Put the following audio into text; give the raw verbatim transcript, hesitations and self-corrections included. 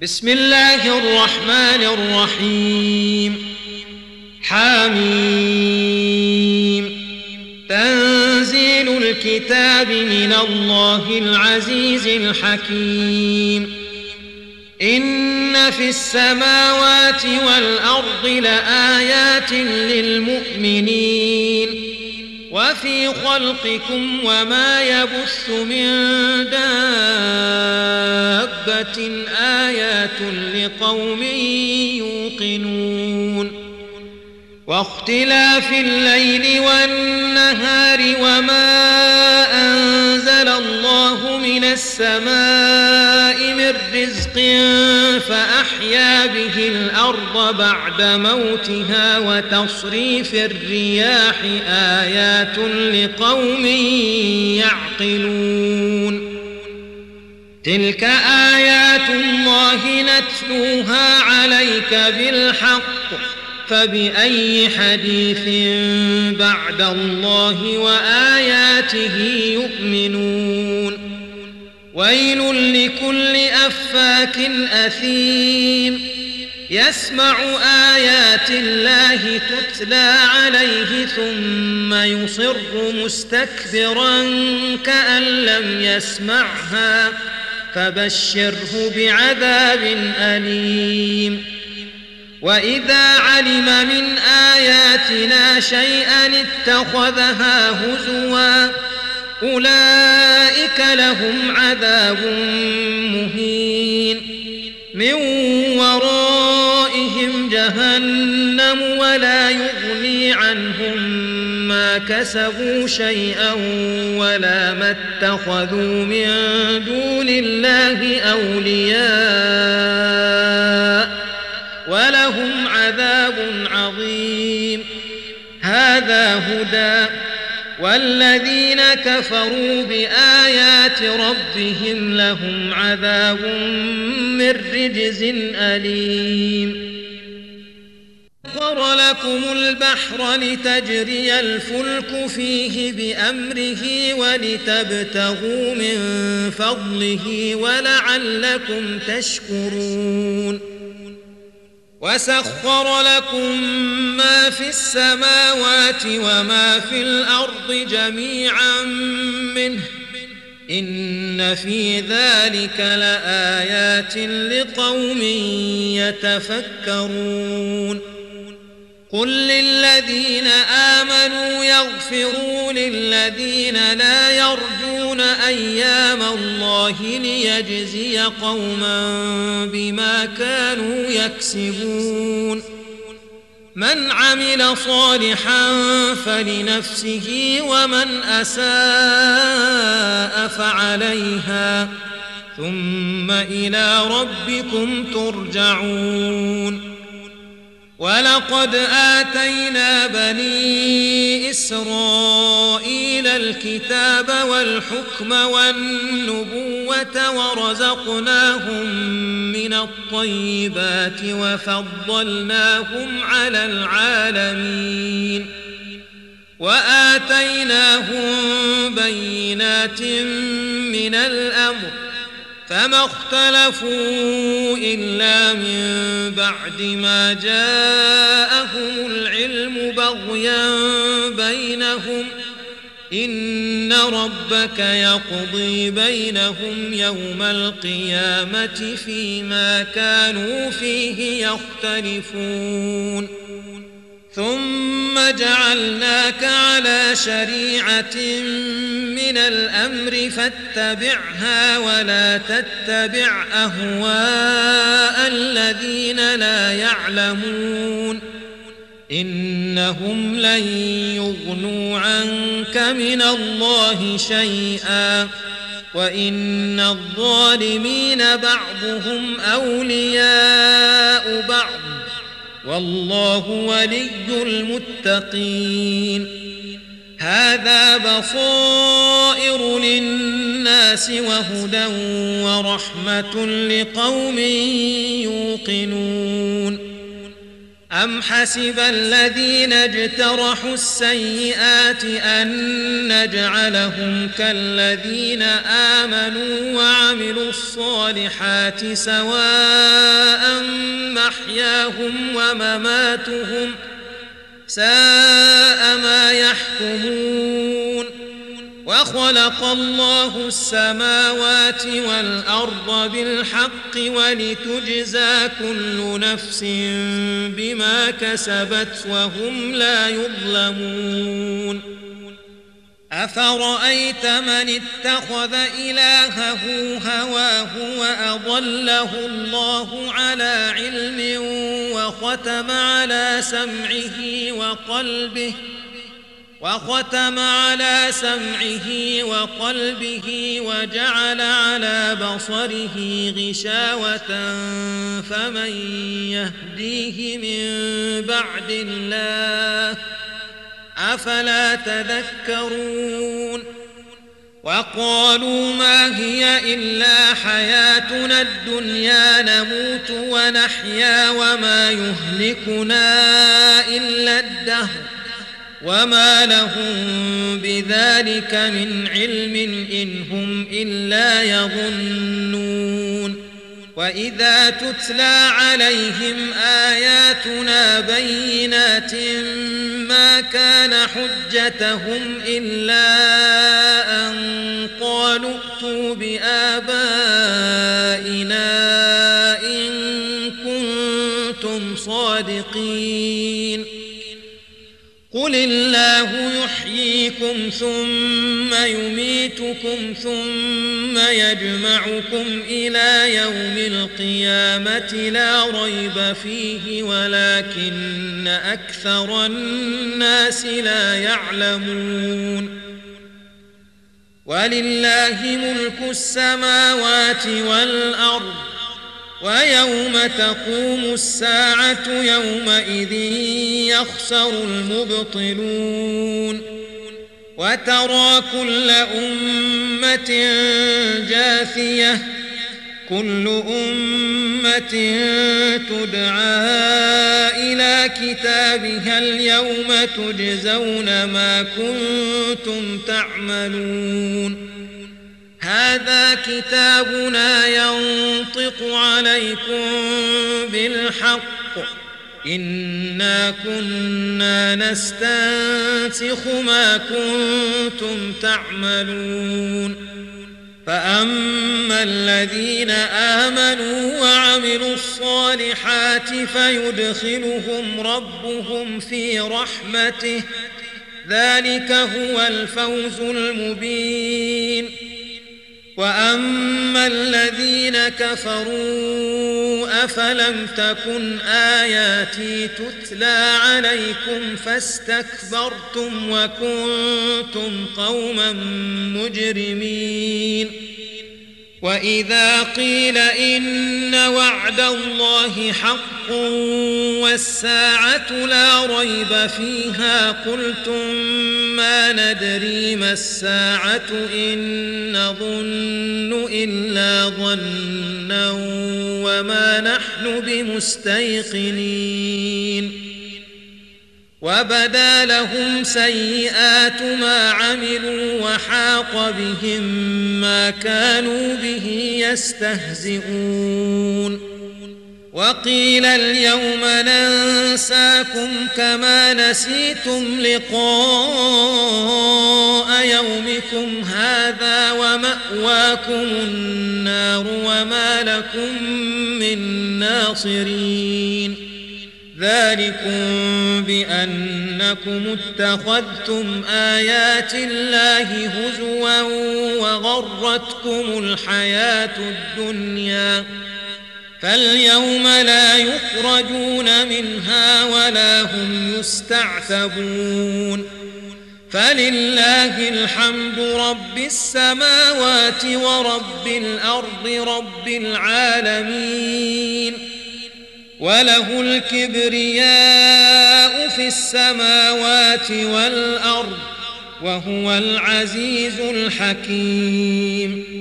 بسم الله الرحمن الرحيم. حميم. تنزيل الكتاب من الله العزيز الحكيم. إن في السماوات والأرض لآيات للمؤمنين وفي خلقكم وما يبث من دابة آيات لقوم يوقنون. واختلاف الليل والنهار وما أنزل الله من السماء من رزق فأحيا به الأرض بعد موتها وتصريف الرياح آيات لقوم يعقلون. تلك آيات الله نتلوها عليك بالحق فبأي حديث بعد الله وآياته يؤمنون. ويل لكل أفاك أثيم يسمع آيات الله تتلى عليه ثم يصر مستكبرا كأن لم يسمعها فبشره بعذاب أليم. وإذا علم من آياتنا شيئا اتخذها هزوا أولئك لهم عذاب مهين. من ورائهم جهنم ولا يغني عنهم ما كسبوا شيئا ولا ما اتخذوا من دون الله أولياء ولهم عذاب عظيم. هذا هدى والذين كفروا بآيات ربهم لهم عذاب من رجز أليم. سخر لكم البحر لتجري الفلك فيه بأمره ولتبتغوا من فضله ولعلكم تشكرون. وسخر لكم ما في السماوات وما في الأرض جميعا منه إن في ذلك لآيات لقوم يتفكرون. قل للذين آمنوا يغفروا للذين لا يرجون أيام الله ليجزي قوما بما كانوا يكسبون. من عمل صالحا فلنفسه ومن أساء فعليها ثم إلى ربكم ترجعون. ولقد آتينا بني إسرائيل الكتاب والحكم والنبوة ورزقناهم من الطيبات وفضلناهم على العالمين وآتيناهم بينات من الأمر فما اختلفوا إلا من بعد ما جاءهم العلم بغيا بينهم إن ربك يقضي بينهم يوم القيامة فيما كانوا فيه يختلفون. ثم جعلناك على شريعة من الأمر فاتبعها ولا تتبع أهواء الذين لا يعلمون إنهم لن يغنوا عنك من الله شيئا وإن الظالمين بعضهم أولياء بعض والله ولي المتقين. هذا بصائر للناس وهدى ورحمة لقوم يوقنون. أم حسب الذين اجترحوا السيئات أن نجعلهم كالذين آمنوا وعملوا الصالحات سواء محياهم ومماتهم ساء ما يحكمون وخلق الله السماوات والأرض بالحق ولتجزى كل نفس بما كسبت وهم لا يظلمون أفرأيت من اتخذ إلهه هواه وأضله الله على علم وختم على سمعه وقلبه وختم على سمعه وقلبه وجعل على بصره غشاوة فمن يهديه من بعد الله أفلا تذكرون وقالوا ما هي إلا حياتنا الدنيا نموت ونحيا وما يهلكنا إلا الدهر وما لهم بذلك من علم إن هم إلا يظنون وإذا تتلى عليهم آياتنا بينات ما كان حجتهم إلا أن قالوا ائتوا بآبائنا إن كنتم صادقين قل الله يحييكم ثم يميتكم ثم يجمعكم إلى يوم القيامة لا ريب فيه ولكن أكثر الناس لا يعلمون ولله ملك السماوات والأرض ويوم تقوم الساعة يومئذ يخسر المبطلون وترى كل أمة جاثية كل أمة تدعى إلى كتابها اليوم تجزون ما كنتم تعملون هذا كتابنا ينطق عليكم بالحق إنا كنا نستنسخ ما كنتم تعملون فأما الذين آمنوا وعملوا الصالحات فيدخلهم ربهم في رحمته ذلك هو الفوز المبين وأما الذين كفروا أفلم تكن آياتي تتلى عليكم فاستكبرتم وكنتم قوما مجرمين وإذا قيل إن وعد الله حق والساعة لا ريب فيها قلتم ما ندري ما الساعة إن نظن إلا ظنا وما نحن بمستيقنين وبدا لهم سيئات ما عملوا وحاق بهم ما كانوا به يستهزئون وقيل اليوم ننساكم كما نسيتم لقاء يومكم هذا ومأواكم النار وما لكم من ناصرين ذلكم بأنكم اتخذتم آيات الله هزوا وغرتكم الحياة الدنيا فاليوم لا يخرجون منها ولا هم يستعتبون فلله الحمد رب السماوات ورب الأرض رب العالمين وله الكبرياء في السماوات والأرض وهو العزيز الحكيم